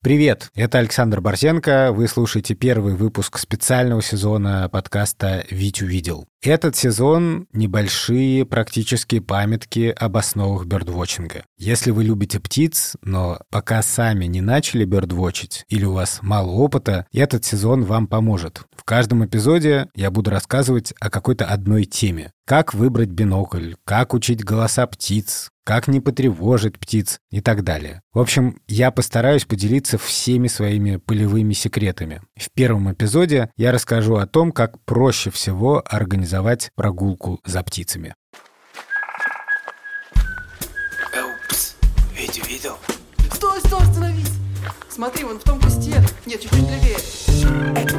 Привет, это Александр Борзенко. Вы слушаете первый выпуск специального сезона подкаста «Вить увидел». Этот сезон — небольшие практические памятки об основах бёрдвотчинга. Если вы любите птиц, но пока сами не начали бёрдвотчить или у вас мало опыта, этот сезон вам поможет. В каждом эпизоде я буду рассказывать о какой-то одной теме. Как выбрать бинокль, как учить голоса птиц, как не потревожить птиц и так далее. В общем, я постараюсь поделиться всеми своими полевыми секретами. В первом эпизоде я расскажу о том, как проще всего организовать прогулку за птицами. Упс, Витю видел? Стой, остановись! Смотри, вон в том кусте. Нет, чуть-чуть левее.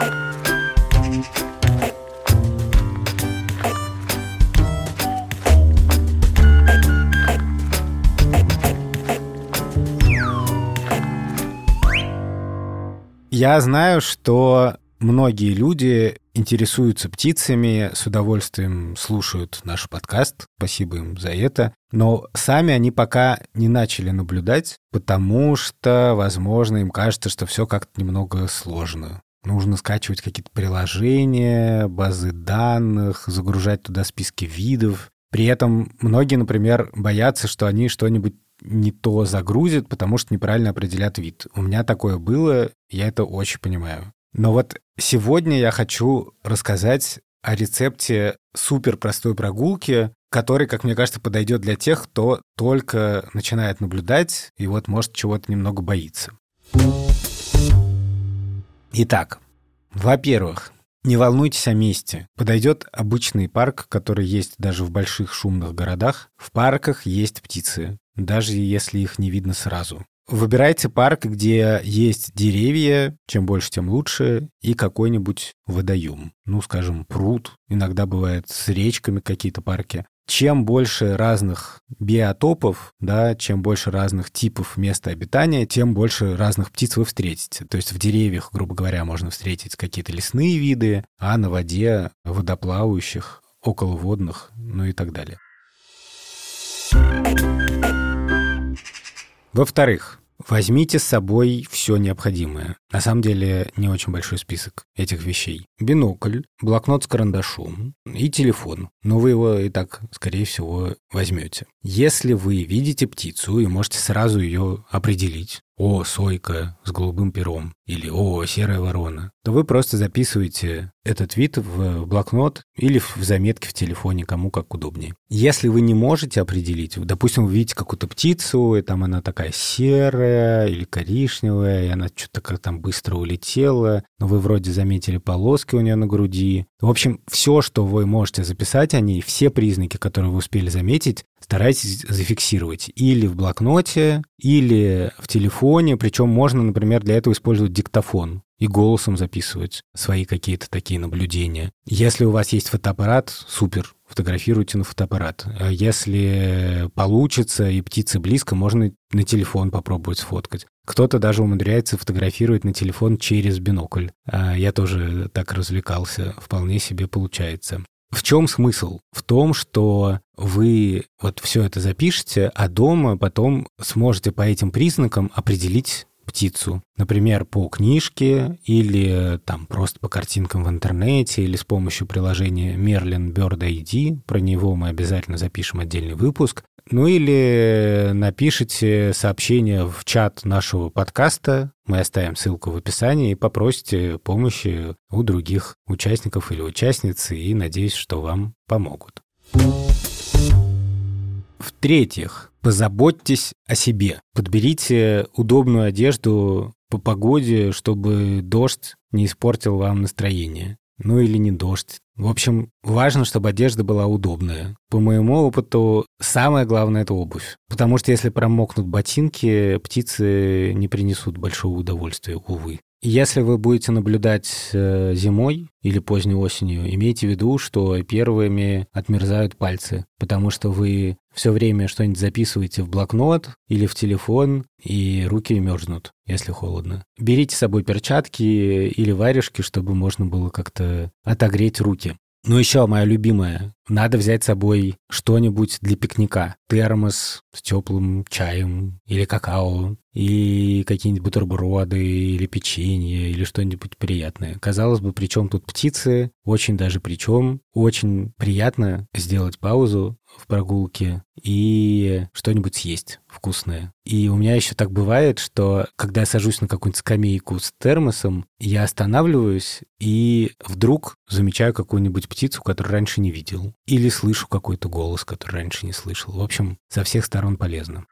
Я знаю, что многие люди интересуются птицами, с удовольствием слушают наш подкаст, спасибо им за это, но сами они пока не начали наблюдать, потому что, возможно, им кажется, что все как-то немного сложно. Нужно скачивать какие-то приложения, базы данных, загружать туда списки видов. При этом многие, например, боятся, что они что-нибудь не то загрузят, потому что неправильно определят вид. У меня такое было, я это очень понимаю. Но вот сегодня я хочу рассказать о рецепте суперпростой прогулки, который, как мне кажется, подойдет для тех, кто только начинает наблюдать и вот, может, чего-то немного боится. Итак, во-первых, не волнуйтесь о месте. Подойдет обычный парк, который есть даже в больших шумных городах. В парках есть птицы, даже если их не видно сразу. Выбирайте парк, где есть деревья, чем больше, тем лучше, и какой-нибудь водоем. Ну, скажем, пруд. Иногда бывает с речками какие-то парки. Чем больше разных биотопов, да, чем больше разных типов места обитания, тем больше разных птиц вы встретите. То есть в деревьях, грубо говоря, можно встретить какие-то лесные виды, а на воде водоплавающих, околоводных, ну и так далее. Во-вторых, возьмите с собой все необходимое. На самом деле, не очень большой список этих вещей. Бинокль, блокнот с карандашом и телефон. Но вы его и так, скорее всего, возьмете. Если вы видите птицу и можете сразу ее определить, о, сойка с голубым пером, или о, серая ворона, то вы просто записываете этот вид в блокнот или в заметки в телефоне, кому как удобнее. Если вы не можете определить, допустим, вы видите какую-то птицу, и там она такая серая или коричневая, и она что-то как там быстро улетела, но вы вроде заметили полоски у нее на груди. В общем, все, что вы можете записать о ней, все признаки, которые вы успели заметить, старайтесь зафиксировать или в блокноте, или в телефоне. Причем можно, например, для этого использовать диктофон и голосом записывать свои какие-то такие наблюдения. Если у вас есть фотоаппарат, супер, фотографируйте на фотоаппарат. Если получится и птицы близко, можно на телефон попробовать сфоткать. Кто-то даже умудряется фотографировать на телефон через бинокль. Я тоже так развлекался, вполне себе получается. В чем смысл? В том, что вы вот все это запишете, а дома потом сможете по этим признакам определить птицу. Например, по книжке или там просто по картинкам в интернете или с помощью приложения Merlin Bird ID. Про него мы обязательно запишем отдельный выпуск. Ну или напишите сообщение в чат нашего подкаста. Мы оставим ссылку в описании и попросите помощи у других участников или участниц, и надеюсь, что вам помогут. В-третьих, позаботьтесь о себе. Подберите удобную одежду по погоде, чтобы дождь не испортил вам настроение. Ну или не дождь. В общем, важно, чтобы одежда была удобная. По моему опыту, самое главное — это обувь. Потому что если промокнут ботинки, птицы не принесут большого удовольствия, увы. Если вы будете наблюдать зимой или поздней осенью, имейте в виду, что первыми отмерзают пальцы, потому что вы все время что-нибудь записываете в блокнот или в телефон, и руки мерзнут, если холодно. Берите с собой перчатки или варежки, чтобы можно было как-то отогреть руки. Ну, еще моя любимая Надо взять с собой что-нибудь для пикника. Термос с теплым чаем или какао, и какие-нибудь бутерброды, или печенье, или что-нибудь приятное. Казалось бы, при чем тут птицы? Очень даже при чем. Очень приятно сделать паузу в прогулке и что-нибудь съесть вкусное. И у меня еще так бывает, что когда я сажусь на какую-нибудь скамейку с термосом, я останавливаюсь и вдруг замечаю какую-нибудь птицу, которую раньше не видел. Или слышу какой-то голос, который раньше не слышал. В общем, со всех сторон полезно.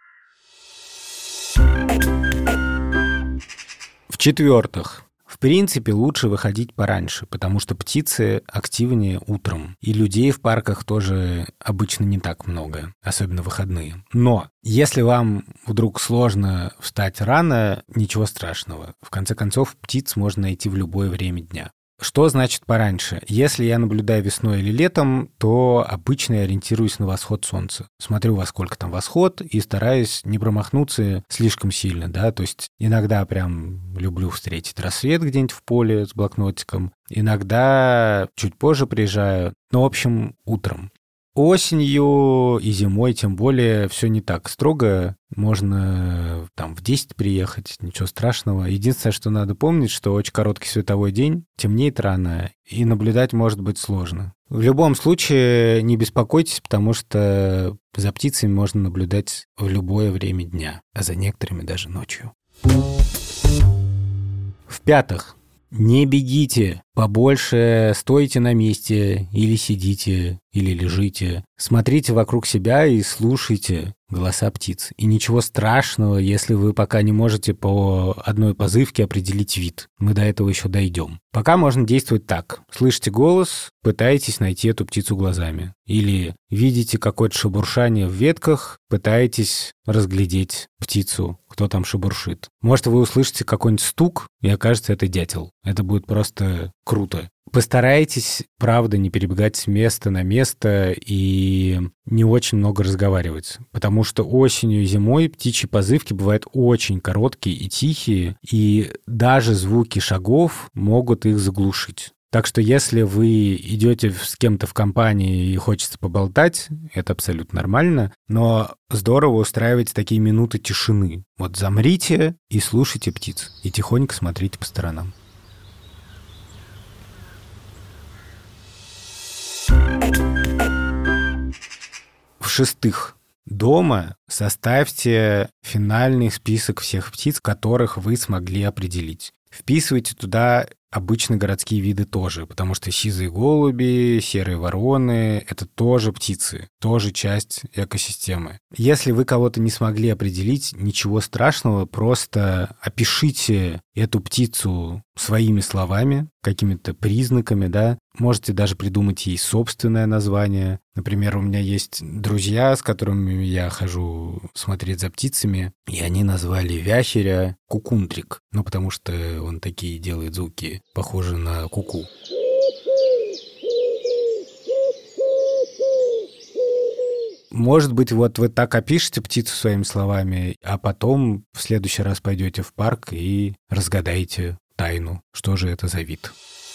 В-четвертых, в принципе, лучше выходить пораньше, потому что птицы активнее утром. И людей в парках тоже обычно не так много, особенно в выходные. Но если вам вдруг сложно встать рано, ничего страшного. В конце концов, птиц можно найти в любое время дня. Что значит пораньше? Если я наблюдаю весной или летом, то обычно я ориентируюсь на восход солнца. Смотрю, во сколько там восход, и стараюсь не промахнуться слишком сильно, да, то есть иногда прям люблю встретить рассвет где-нибудь в поле с блокнотиком, иногда чуть позже приезжаю, но, в общем, утром. Осенью и зимой, тем более, все не так строго. Можно там в 10 приехать, ничего страшного. Единственное, что надо помнить, что очень короткий световой день, темнеет рано, и наблюдать может быть сложно. В любом случае, не беспокойтесь, потому что за птицами можно наблюдать в любое время дня, а за некоторыми даже ночью. В-пятых, не бегите, побольше стойте на месте или сидите, или лежите. Смотрите вокруг себя и слушайте голоса птиц. И ничего страшного, если вы пока не можете по одной позывке определить вид. Мы до этого еще дойдем. Пока можно действовать так. Слышите голос, пытаетесь найти эту птицу глазами. Или видите какое-то шебуршание в ветках, пытаетесь разглядеть птицу, кто там шебуршит. Может, вы услышите какой-нибудь стук, и окажется, это дятел. Это будет просто круто. Постарайтесь, правда, не перебегать с места на место и не очень много разговаривать, потому что осенью и зимой птичьи позывки бывают очень короткие и тихие, и даже звуки шагов могут их заглушить. Так что если вы идете с кем-то в компании и хочется поболтать, это абсолютно нормально, но здорово устраивать такие минуты тишины. Вот замрите и слушайте птиц, и тихонько смотрите по сторонам. В-шестых, дома составьте финальный список всех птиц, которых вы смогли определить. Вписывайте туда обычно городские виды тоже, потому что сизые голуби, серые вороны — это тоже птицы, тоже часть экосистемы. Если вы кого-то не смогли определить, ничего страшного, просто опишите эту птицу своими словами, какими-то признаками, да. Можете даже придумать ей собственное название. Например, у меня есть друзья, с которыми я хожу смотреть за птицами, и они назвали вяхеря кукундрик, ну, потому что он такие делает звуки, похожие на куку. Может быть, вот вы так опишете птицу своими словами, а потом в следующий раз пойдете в парк и разгадаете тайну, что же это за вид.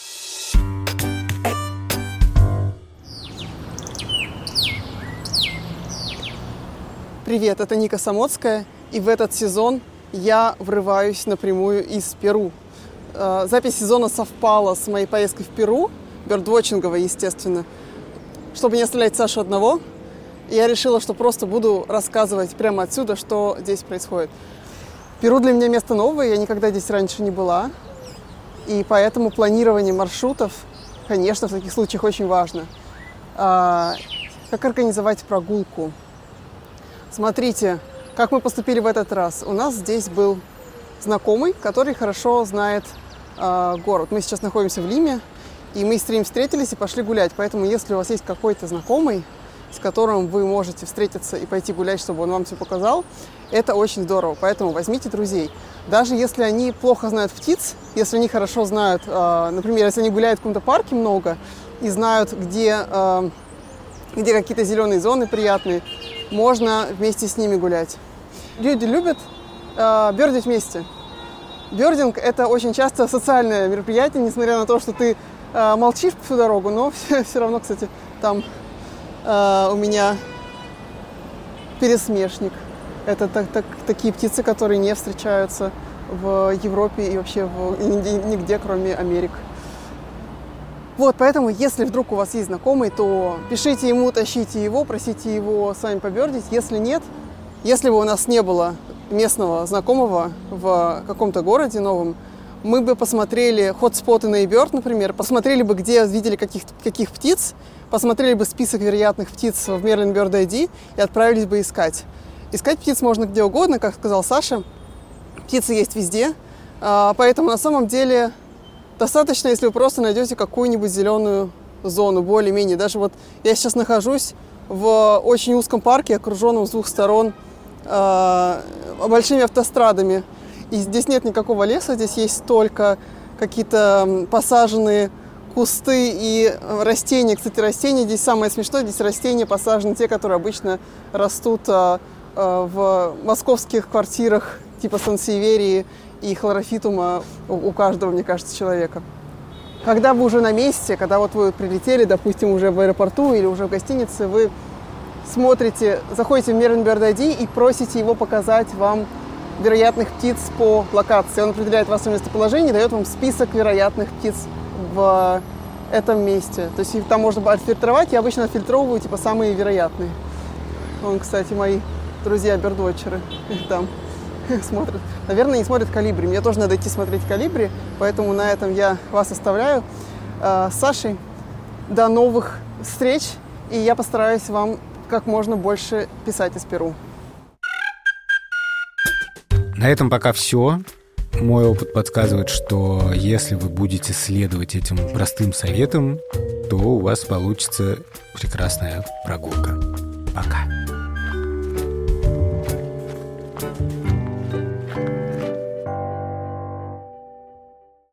Привет, это Ника Самоцкая, и в этот сезон я врываюсь напрямую из Перу. Запись сезона совпала с моей поездкой в Перу, бёрдвотчинговой, естественно. Чтобы не оставлять Сашу одного, я решила, что просто буду рассказывать прямо отсюда, что здесь происходит. Перу для меня место новое, я никогда здесь раньше не была, и поэтому планирование маршрутов, конечно, в таких случаях очень важно. Как организовать прогулку? Смотрите, как мы поступили в этот раз. У нас здесь был знакомый, который хорошо знает город. Мы сейчас находимся в Лиме, и мы с ним встретились и пошли гулять. Поэтому, если у вас есть какой-то знакомый, с которым вы можете встретиться и пойти гулять, чтобы он вам все показал, это очень здорово. Поэтому возьмите друзей. Даже если они плохо знают птиц, если они хорошо знают, например, если они гуляют в каком-то парке много и знают, где какие-то зеленые зоны приятные, можно вместе с ними гулять. Люди любят бёрдить вместе. Бёрдинг – это очень часто социальное мероприятие, несмотря на то, что ты молчишь всю дорогу, но все равно, кстати, там у меня пересмешник. Это такие птицы, которые не встречаются в Европе и вообще нигде, кроме Америки. Вот, поэтому, если вдруг у вас есть знакомый, то пишите ему, тащите его, просите его с вами побердить. Если нет, если бы у нас не было местного знакомого в каком-то городе новом, мы бы посмотрели хотспоты на eBird, например, посмотрели бы, где видели каких птиц, посмотрели бы список вероятных птиц в Merlin Bird ID и отправились бы искать. Искать птиц можно где угодно, как сказал Саша. Птицы есть везде, поэтому на самом деле достаточно, если вы просто найдете какую-нибудь зеленую зону, более-менее. Даже вот я сейчас нахожусь в очень узком парке, окруженном с двух сторон большими автострадами. И здесь нет никакого леса, здесь есть только какие-то посаженные кусты и растения. Кстати, растения здесь самое смешное, здесь растения посажены те, которые обычно растут в московских квартирах типа сансеверии и хлорофитума у каждого, мне кажется, человека. Когда вы уже на месте, когда вот вы прилетели, допустим, уже в аэропорту или уже в гостинице, вы смотрите, заходите в Merlin Bird ID и просите его показать вам вероятных птиц по локации. Он определяет ваше местоположение и дает вам список вероятных птиц в этом месте. То есть там можно отфильтровать, я обычно отфильтровываю типа самые вероятные. Вон, кстати, мои друзья-бердвотчеры там смотрят. Наверное, не смотрят «Колибри». Мне тоже надо идти смотреть «Колибри», поэтому на этом я вас оставляю. С Сашей до новых встреч, и я постараюсь вам как можно больше писать из Перу. На этом пока все. Мой опыт подсказывает, что если вы будете следовать этим простым советам, то у вас получится прекрасная прогулка. Пока.